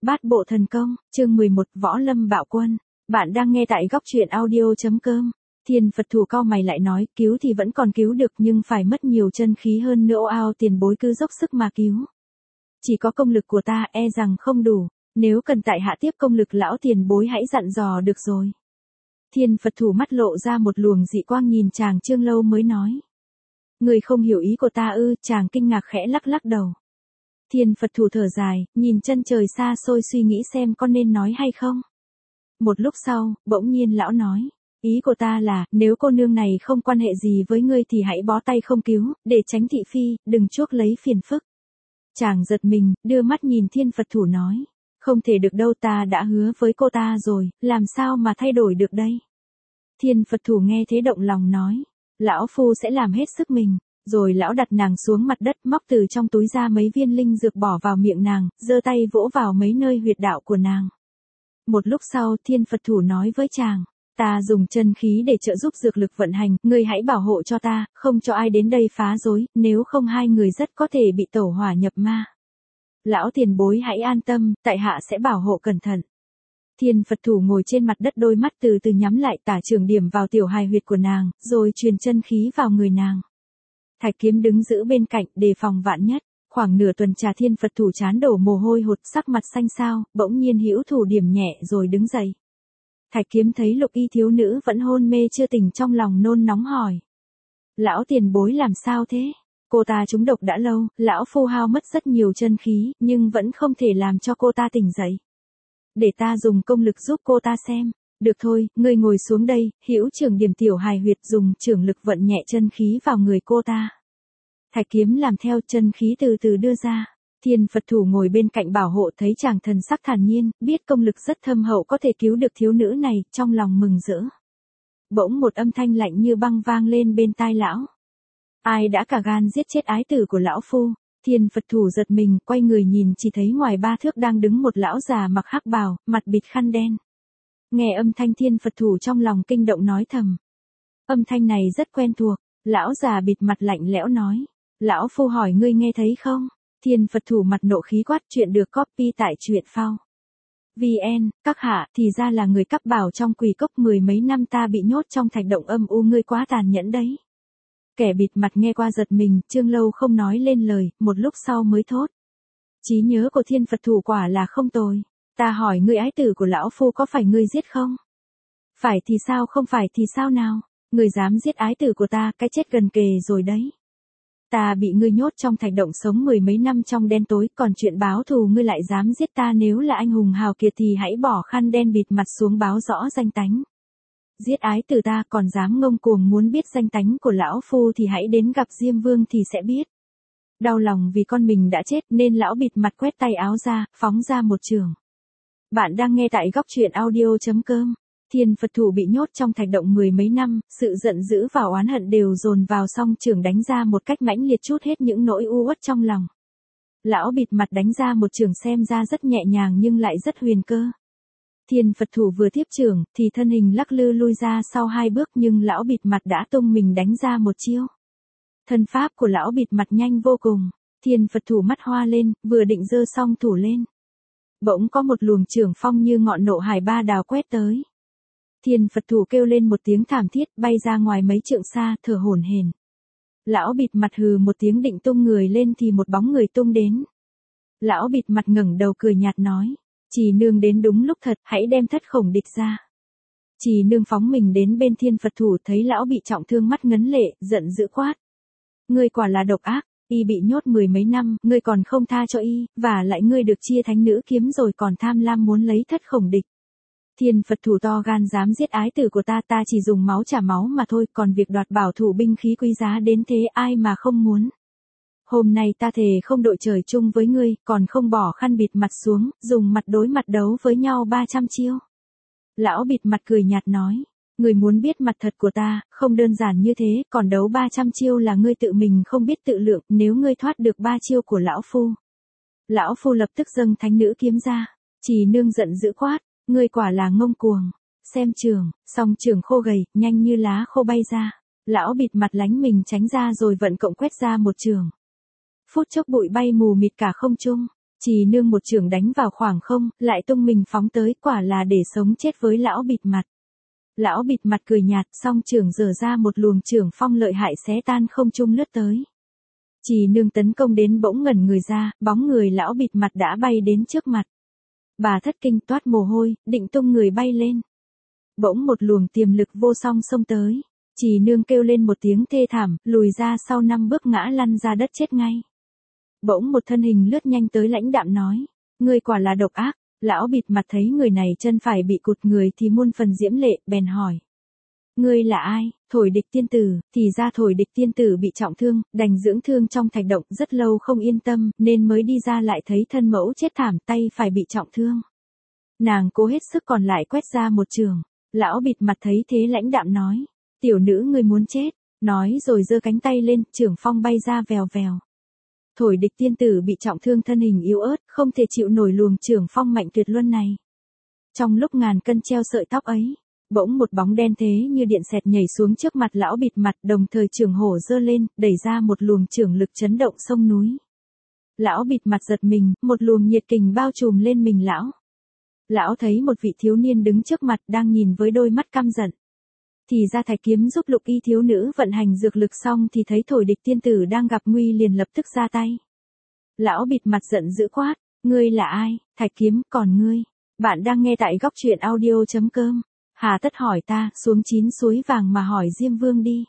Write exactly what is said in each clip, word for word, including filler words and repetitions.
Bát bộ thần công, chương mười một, Võ Lâm Bạo Quân. Bạn đang nghe tại góc truyện audio.com. Thiên Phật thủ cau mày lại nói, cứu thì vẫn còn cứu được nhưng phải mất nhiều chân khí hơn nữa, ao tiền bối cứ dốc sức mà cứu. Chỉ có công lực của ta e rằng không đủ, nếu cần tại hạ tiếp công lực lão tiền bối hãy dặn dò được rồi. Thiên Phật thủ mắt lộ ra một luồng dị quang nhìn chàng Trương Lâu mới nói. Người không hiểu ý của ta ư? Chàng kinh ngạc khẽ lắc lắc đầu. Thiên Phật thủ thở dài, nhìn chân trời xa xôi suy nghĩ xem có nên nói hay không. Một lúc sau, bỗng nhiên lão nói, ý của ta là, nếu cô nương này không quan hệ gì với ngươi thì hãy bó tay không cứu, để tránh thị phi, đừng chuốc lấy phiền phức. Chàng giật mình, đưa mắt nhìn Thiên Phật thủ nói, không thể được đâu, ta đã hứa với cô ta rồi, làm sao mà thay đổi được đây. Thiên Phật thủ nghe thế động lòng nói, lão phu sẽ làm hết sức mình. Rồi lão đặt nàng xuống mặt đất, móc từ trong túi ra mấy viên linh dược bỏ vào miệng nàng, giơ tay vỗ vào mấy nơi huyệt đạo của nàng. Một lúc sau, Thiên Phật thủ nói với chàng, ta dùng chân khí để trợ giúp dược lực vận hành, ngươi hãy bảo hộ cho ta, không cho ai đến đây phá rối, nếu không hai người rất có thể bị tẩu hỏa nhập ma. Lão tiền bối hãy an tâm, tại hạ sẽ bảo hộ cẩn thận. Thiên Phật thủ ngồi trên mặt đất, đôi mắt từ từ nhắm lại, tả trường điểm vào tiểu hài huyệt của nàng, rồi truyền chân khí vào người nàng. Thạch Kiếm đứng giữ bên cạnh, đề phòng vạn nhất. Khoảng nửa tuần trà, Thiên Phật thủ chán đổ mồ hôi hột, sắc mặt xanh xao, bỗng nhiên hữu thủ điểm nhẹ rồi đứng dậy. Thạch Kiếm thấy Lục Y thiếu nữ vẫn hôn mê chưa tỉnh, trong lòng nôn nóng hỏi. Lão tiền bối làm sao thế? Cô ta trúng độc đã lâu, lão phu hao mất rất nhiều chân khí, nhưng vẫn không thể làm cho cô ta tỉnh dậy. Để ta dùng công lực giúp cô ta xem. Được thôi, ngươi ngồi xuống đây, hữu trưởng điểm tiểu hài huyệt, dùng trưởng lực vận nhẹ chân khí vào người cô ta. Thạch Kiếm làm theo, chân khí từ từ đưa ra. Thiên Phật thủ ngồi bên cạnh bảo hộ thấy chàng thần sắc thản nhiên, biết công lực rất thâm hậu có thể cứu được thiếu nữ này, trong lòng mừng rỡ. Bỗng một âm thanh lạnh như băng vang lên bên tai lão. Ai đã cả gan giết chết ái tử của lão phu? Thiên Phật thủ giật mình, quay người nhìn, chỉ thấy ngoài ba thước đang đứng một lão già mặc hắc bào, mặt bịt khăn đen. Nghe âm thanh, Thiên Phật thủ trong lòng kinh động nói thầm. Âm thanh này rất quen thuộc. Lão già bịt mặt lạnh lẽo nói. Lão phu hỏi ngươi nghe thấy không? Thiên Phật thủ mặt nộ khí quát, chuyện được copy tại truyện phao. vê en, các hạ, thì ra là người cắp bảo trong quỷ cốc, mười mấy năm ta bị nhốt trong thạch động âm u, ngươi quá tàn nhẫn đấy. Kẻ bịt mặt nghe qua giật mình, Trương Lâu không nói lên lời, một lúc sau mới thốt. Trí nhớ của Thiên Phật thủ quả là không tồi. Ta hỏi ngươi, ái tử của lão phu có phải ngươi giết không? Phải thì sao, không phải thì sao nào? Ngươi dám giết ái tử của ta, cái chết gần kề rồi đấy. Ta bị ngươi nhốt trong thạch động sống mười mấy năm trong đen tối, còn chuyện báo thù ngươi lại dám giết ta, nếu là anh hùng hào kiệt thì hãy bỏ khăn đen bịt mặt xuống báo rõ danh tánh. Giết ái tử ta còn dám ngông cuồng, muốn biết danh tánh của lão phu thì hãy đến gặp Diêm Vương thì sẽ biết. Đau lòng vì con mình đã chết nên lão bịt mặt quét tay áo ra, phóng ra một chưởng. Bạn đang nghe tại góc truyện audio.com. Thiên Phật thủ bị nhốt trong thạch động mười mấy năm, sự giận dữ và oán hận đều dồn vào, song chưởng đánh ra một cách mãnh liệt, trút hết những nỗi u uất trong lòng. Lão bịt mặt đánh ra một chưởng xem ra rất nhẹ nhàng nhưng lại rất huyền cơ. Thiên Phật thủ vừa tiếp chưởng thì thân hình lắc lư lui ra sau hai bước, nhưng lão bịt mặt đã tung mình đánh ra một chiêu. Thân pháp của lão bịt mặt nhanh vô cùng. Thiên Phật thủ mắt hoa lên, vừa định giơ song thủ lên. Bỗng có một luồng chưởng phong như ngọn nộ hải ba đào quét tới. Thiên Phật thủ kêu lên một tiếng thảm thiết, bay ra ngoài mấy trượng xa, thở hổn hển. Lão bịt mặt hừ một tiếng định tung người lên thì một bóng người tung đến. Lão bịt mặt ngẩng đầu cười nhạt nói, Trì nương đến đúng lúc thật, hãy đem thất khổng địch ra. Trì nương phóng mình đến bên Thiên Phật thủ, thấy lão bị trọng thương, mắt ngấn lệ, giận dữ quát. Ngươi quả là độc ác, y bị nhốt mười mấy năm, ngươi còn không tha cho y, và lại ngươi được chia thánh nữ kiếm rồi còn tham lam muốn lấy thất khổng địch. Thiên Phật thủ to gan dám giết ái tử của ta, ta chỉ dùng máu trả máu mà thôi, còn việc đoạt bảo thủ binh khí quý giá đến thế ai mà không muốn. Hôm nay ta thề không đội trời chung với ngươi, còn không bỏ khăn bịt mặt xuống, dùng mặt đối mặt đấu với nhau ba trăm chiêu. Lão bịt mặt cười nhạt nói, ngươi muốn biết mặt thật của ta, không đơn giản như thế, còn đấu ba trăm chiêu là ngươi tự mình không biết tự lượng, nếu ngươi thoát được ba chiêu của lão phu. Lão phu lập tức dâng thánh nữ kiếm ra. Trì nương giận dữ quát, ngươi quả là ngông cuồng. Xem trường, song trường khô gầy, nhanh như lá khô bay ra. Lão bịt mặt lánh mình tránh ra rồi vận cộng quét ra một trường. Phút chốc bụi bay mù mịt cả không trung. Trì nương một chưởng đánh vào khoảng không, lại tung mình phóng tới, quả là để sống chết với lão bịt mặt. Lão bịt mặt cười nhạt, song chưởng giở ra một luồng chưởng phong lợi hại xé tan không trung lướt tới. Trì nương tấn công đến bỗng ngẩn người ra, bóng người lão bịt mặt đã bay đến trước mặt. Bà thất kinh toát mồ hôi, định tung người bay lên. Bỗng một luồng tiềm lực vô song xông tới. Trì nương kêu lên một tiếng thê thảm, lùi ra sau năm bước ngã lăn ra đất chết ngay. Bỗng một thân hình lướt nhanh tới lãnh đạm nói, ngươi quả là độc ác. Lão bịt mặt thấy người này chân phải bị cụt người thì muôn phần diễm lệ, bèn hỏi. Ngươi là ai? Thổi địch tiên tử, thì ra thổi địch tiên tử bị trọng thương, đành dưỡng thương trong thạch động rất lâu không yên tâm, nên mới đi ra lại thấy thân mẫu chết thảm, tay phải bị trọng thương. Nàng cố hết sức còn lại quét ra một trường. Lão bịt mặt thấy thế lãnh đạm nói, tiểu nữ ngươi muốn chết, nói rồi giơ cánh tay lên, chưởng phong bay ra vèo vèo. Thổi địch tiên tử bị trọng thương thân hình yếu ớt, không thể chịu nổi luồng chưởng phong mạnh tuyệt luân này. Trong lúc ngàn cân treo sợi tóc ấy, bỗng một bóng đen thế như điện xẹt nhảy xuống trước mặt lão bịt mặt, đồng thời chưởng hổ giơ lên, đẩy ra một luồng chưởng lực chấn động sông núi. Lão bịt mặt giật mình, một luồng nhiệt kình bao trùm lên mình lão. Lão thấy một vị thiếu niên đứng trước mặt đang nhìn với đôi mắt căm giận. Thì ra Thạch Kiếm giúp Lục Y thiếu nữ vận hành dược lực xong thì thấy thổi địch tiên tử đang gặp nguy liền lập tức ra tay. Lão bịt mặt giận dữ quát, ngươi là ai? Thạch Kiếm, còn ngươi? Bạn đang nghe tại góc truyện audio chấm com. Hà tất hỏi ta, xuống chín suối vàng mà hỏi Diêm Vương đi.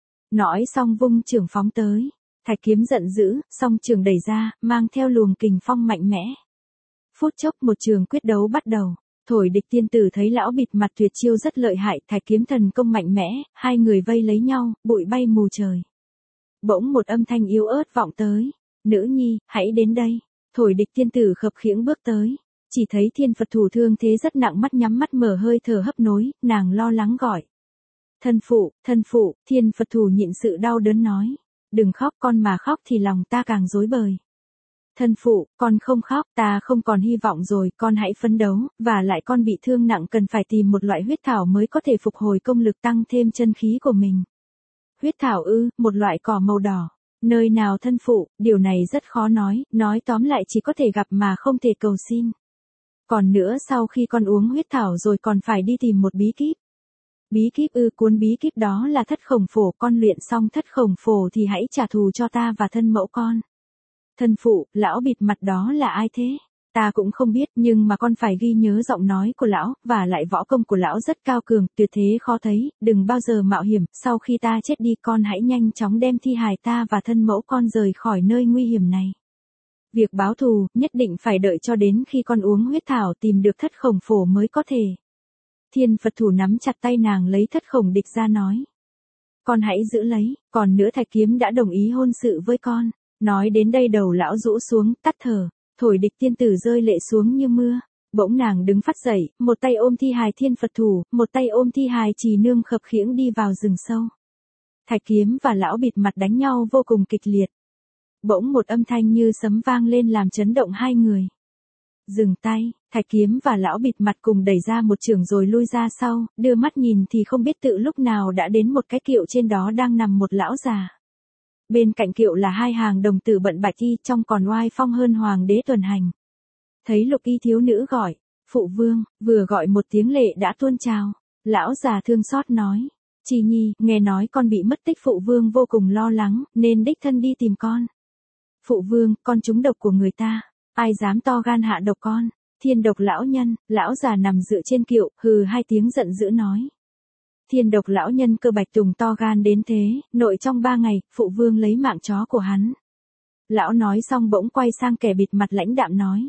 Nói xong vung chưởng phóng tới. Thạch Kiếm giận dữ, song chưởng đẩy ra, mang theo luồng kình phong mạnh mẽ. Phút chốc một trường quyết đấu bắt đầu. Thổi địch tiên tử thấy lão bịt mặt tuyệt chiêu rất lợi hại, Thạch Kiếm thần công mạnh mẽ, hai người vây lấy nhau, bụi bay mù trời. Bỗng một âm thanh yếu ớt vọng tới. Nữ nhi, hãy đến đây. Thổi địch tiên tử khập khiễng bước tới. Chỉ thấy Thiên Phật thủ thương thế rất nặng, mắt nhắm mắt mở hơi thở hấp nối, nàng lo lắng gọi. Thân phụ, thân phụ, Thiên Phật thủ nhịn sự đau đớn nói. Đừng khóc, con mà khóc thì lòng ta càng rối bời. Thân phụ, con không khóc, ta không còn hy vọng rồi, con hãy phấn đấu, và lại con bị thương nặng cần phải tìm một loại huyết thảo mới có thể phục hồi công lực tăng thêm chân khí của mình. Huyết thảo ư, một loại cỏ màu đỏ. Nơi nào thân phụ, điều này rất khó nói, nói tóm lại chỉ có thể gặp mà không thể cầu xin. Còn nữa sau khi con uống huyết thảo rồi còn phải đi tìm một bí kíp. Bí kíp ư, cuốn bí kíp đó là thất khổng phổ, con luyện xong thất khổng phổ thì hãy trả thù cho ta và thân mẫu con. Thân phụ, lão bịt mặt đó là ai thế? Ta cũng không biết, nhưng mà con phải ghi nhớ giọng nói của lão, và lại võ công của lão rất cao cường, tuyệt thế khó thấy, đừng bao giờ mạo hiểm, sau khi ta chết đi con hãy nhanh chóng đem thi hài ta và thân mẫu con rời khỏi nơi nguy hiểm này. Việc báo thù, nhất định phải đợi cho đến khi con uống huyết thảo tìm được thất khổng phổ mới có thể. Thiên Phật thủ nắm chặt tay nàng lấy thất khổng địch ra nói. Con hãy giữ lấy, còn nữa Thạch Kiếm đã đồng ý hôn sự với con. Nói đến đây đầu lão rũ xuống, tắt thở, thổi địch tiên tử rơi lệ xuống như mưa. Bỗng nàng đứng phát dậy, một tay ôm thi hài Thiên Phật thủ, một tay ôm thi hài Trì nương khập khiễng đi vào rừng sâu. Thạch Kiếm và lão bịt mặt đánh nhau vô cùng kịch liệt. Bỗng một âm thanh như sấm vang lên làm chấn động hai người. Dừng tay, Thạch Kiếm và lão bịt mặt cùng đẩy ra một chưởng rồi lui ra sau, đưa mắt nhìn thì không biết tự lúc nào đã đến một cái kiệu, trên đó đang nằm một lão già. Bên cạnh kiệu là hai hàng đồng tử bận bạch y, trong còn oai phong hơn hoàng đế tuần hành. Thấy Lục Y thiếu nữ gọi, phụ vương, vừa gọi một tiếng lệ đã tuôn trào. Lão già thương xót nói, Trì nhi, nghe nói con bị mất tích, phụ vương vô cùng lo lắng, nên đích thân đi tìm con. Phụ vương, con trúng độc của người ta, ai dám to gan hạ độc con? Thiên độc lão nhân, lão già nằm dựa trên kiệu, hừ hai tiếng giận dữ nói. Thiên độc lão nhân cơ bạch tùng to gan đến thế, nội trong ba ngày, phụ vương lấy mạng chó của hắn. Lão nói xong bỗng quay sang kẻ bịt mặt lãnh đạm nói.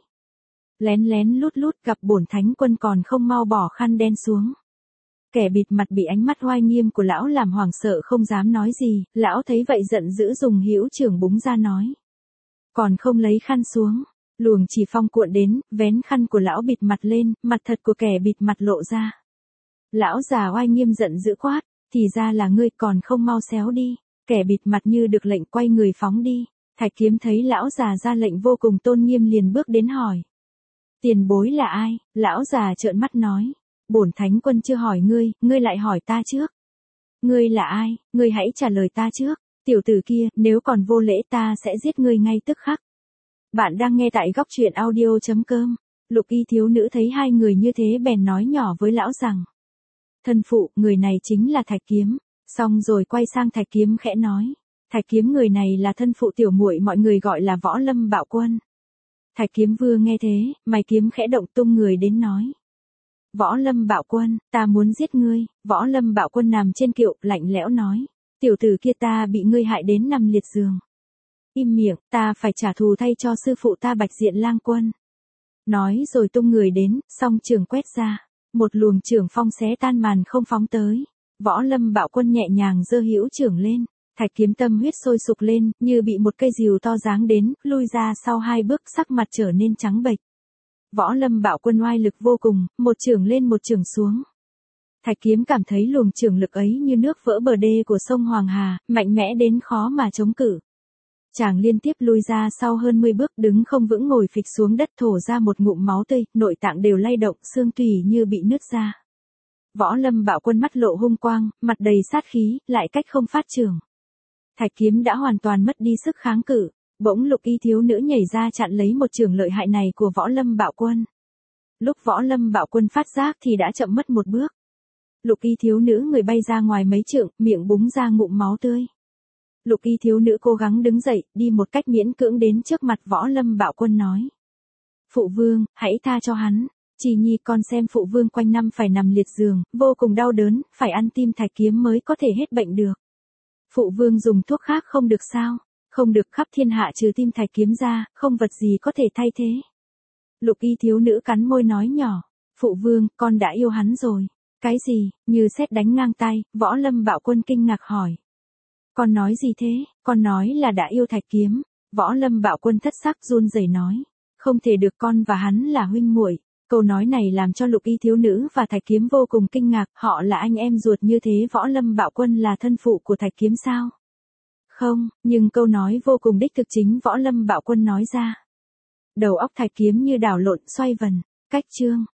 Lén lén lút lút gặp bổn thánh quân còn không mau bỏ khăn đen xuống. Kẻ bịt mặt bị ánh mắt oai nghiêm của lão làm hoảng sợ không dám nói gì, lão thấy vậy giận dữ dùng hữu trưởng búng ra nói. Còn không lấy khăn xuống, luồng chỉ phong cuộn đến, vén khăn của lão bịt mặt lên, mặt thật của kẻ bịt mặt lộ ra. Lão già oai nghiêm giận dữ quát, thì ra là ngươi, còn không mau xéo đi. Kẻ bịt mặt như được lệnh quay người phóng đi. Thạch Kiếm thấy lão già ra lệnh vô cùng tôn nghiêm liền bước đến hỏi. Tiền bối là ai? Lão già trợn mắt nói. Bổn thánh quân chưa hỏi ngươi, ngươi lại hỏi ta trước. Ngươi là ai? Ngươi hãy trả lời ta trước. Tiểu tử kia, nếu còn vô lễ ta sẽ giết ngươi ngay tức khắc. Bạn đang nghe tại góc truyện audio chấm com. Lục y thiếu nữ thấy hai người như thế bèn nói nhỏ với lão rằng. Thân phụ, người này chính là Thạch Kiếm. Xong rồi quay sang Thạch Kiếm khẽ nói. Thạch Kiếm, người này là thân phụ tiểu muội mọi người gọi là Võ Lâm Bạo Quân. Thạch Kiếm vừa nghe thế, mày kiếm khẽ động tung người đến nói. Võ Lâm Bạo Quân, ta muốn giết ngươi. Võ Lâm Bạo Quân nằm trên kiệu, lạnh lẽo nói. Tiểu tử kia ta bị ngươi hại đến nằm liệt giường. Im miệng, ta phải trả thù thay cho sư phụ ta Bạch Diện Lang Quân. Nói rồi tung người đến, song trường quét ra. Một luồng trưởng phong xé tan màn không phóng tới. Võ Lâm Bạo Quân nhẹ nhàng giơ hữu trưởng lên. Thạch Kiếm tâm huyết sôi sục lên, như bị một cây rìu to giáng đến, lui ra sau hai bước, sắc mặt trở nên trắng bệch. Võ Lâm Bạo Quân oai lực vô cùng, một trưởng lên một trưởng xuống. Thạch Kiếm cảm thấy luồng trưởng lực ấy như nước vỡ bờ đê của sông Hoàng Hà, mạnh mẽ đến khó mà chống cự. Chàng liên tiếp lui ra sau hơn mười bước, đứng không vững ngồi phịch xuống đất, thổ ra một ngụm máu tươi, nội tạng đều lay động, xương tủy như bị nứt ra. Võ Lâm Bạo Quân mắt lộ hung quang, mặt đầy sát khí, lại cách không phát trưởng. Thạch Kiếm đã hoàn toàn mất đi sức kháng cự, bỗng Lục y thiếu nữ nhảy ra chặn lấy một trường lợi hại này của Võ Lâm Bạo Quân. Lúc Võ Lâm Bạo Quân phát giác thì đã chậm mất một bước. Lục y thiếu nữ người bay ra ngoài mấy trượng, miệng búng ra ngụm máu tươi. Lục y thiếu nữ cố gắng đứng dậy, đi một cách miễn cưỡng đến trước mặt Võ Lâm Bạo Quân nói. Phụ vương, hãy tha cho hắn. Chỉ nhi con xem phụ vương quanh năm phải nằm liệt giường, vô cùng đau đớn, phải ăn tim Thạch Kiếm mới có thể hết bệnh được. Phụ vương dùng thuốc khác không được sao? Không được, khắp thiên hạ trừ tim Thạch Kiếm ra, không vật gì có thể thay thế. Lục y thiếu nữ cắn môi nói nhỏ. Phụ vương, con đã yêu hắn rồi. Cái gì? Như sét đánh ngang tai, Võ Lâm Bạo Quân kinh ngạc hỏi. Con nói gì thế? Con nói là đã yêu Thạch Kiếm. Võ Lâm Bạo Quân thất sắc run rẩy nói. Không thể được, con và hắn là huynh muội. Câu nói này làm cho Lục y thiếu nữ và Thạch Kiếm vô cùng kinh ngạc, họ là anh em ruột như thế. Võ Lâm Bạo Quân là thân phụ của Thạch Kiếm sao? Không, nhưng câu nói vô cùng đích thực chính Võ Lâm Bạo Quân nói ra. Đầu óc Thạch Kiếm như đảo lộn xoay vần. Cách chương.